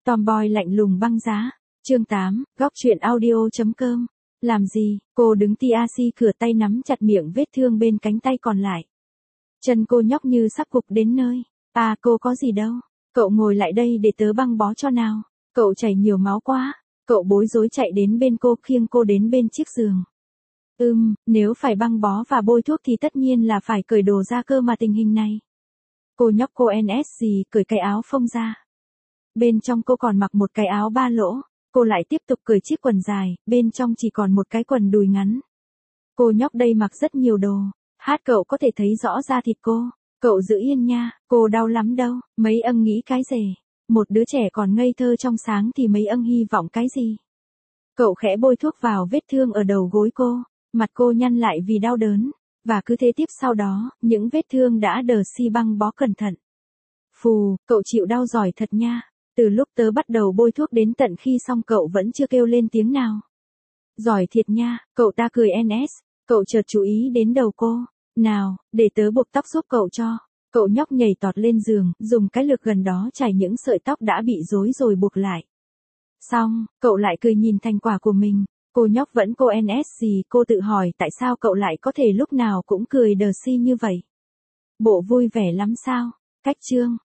Tomboy lạnh lùng băng giá. Chương 8, góc truyện audio.com. Làm gì? Cô đứng TAC cửa tay nắm chặt miệng vết thương bên cánh tay còn lại. Chân cô nhóc như sắp gục đến nơi. À, cô có gì đâu. Cậu ngồi lại đây để tớ băng bó cho nào. Cậu chảy nhiều máu quá. Cậu bối rối chạy đến bên cô, khiêng cô đến bên chiếc giường. Nếu phải băng bó và bôi thuốc thì tất nhiên là phải cởi đồ ra cơ mà tình hình này. Cô nhóc cô NSG cởi cái áo phông ra. Bên trong cô còn mặc một cái áo ba lỗ. Cô lại tiếp tục cởi chiếc quần dài, bên trong chỉ còn một cái quần đùi ngắn. Cô nhóc đây mặc rất nhiều đồ. Hát cậu có thể thấy rõ da thịt cô. Cậu giữ yên nha, cô đau lắm đâu. Mấy ân nghĩ cái gì? Một đứa trẻ còn ngây thơ trong sáng thì mấy ân hy vọng cái gì? Cậu khẽ bôi thuốc vào vết thương ở đầu gối cô. Mặt cô nhăn lại vì đau đớn. Và cứ thế tiếp sau đó, những vết thương đã đờ xi băng bó cẩn thận. Phù, cậu chịu đau giỏi thật nha. Từ lúc tớ bắt đầu bôi thuốc đến tận khi xong cậu vẫn chưa kêu lên tiếng nào. Giỏi thiệt nha, cậu ta cười NS. Cậu chợt chú ý đến đầu cô. Nào, để tớ buộc tóc giúp cậu cho. Cậu nhóc nhảy tọt lên giường, dùng cái lược gần đó chải những sợi tóc đã bị rối rồi buộc lại. Xong, cậu lại cười nhìn thành quả của mình. Cô nhóc vẫn cô NS gì, cô tự hỏi tại sao cậu lại có thể lúc nào cũng cười đờ si như vậy. Bộ vui vẻ lắm sao? Cách chương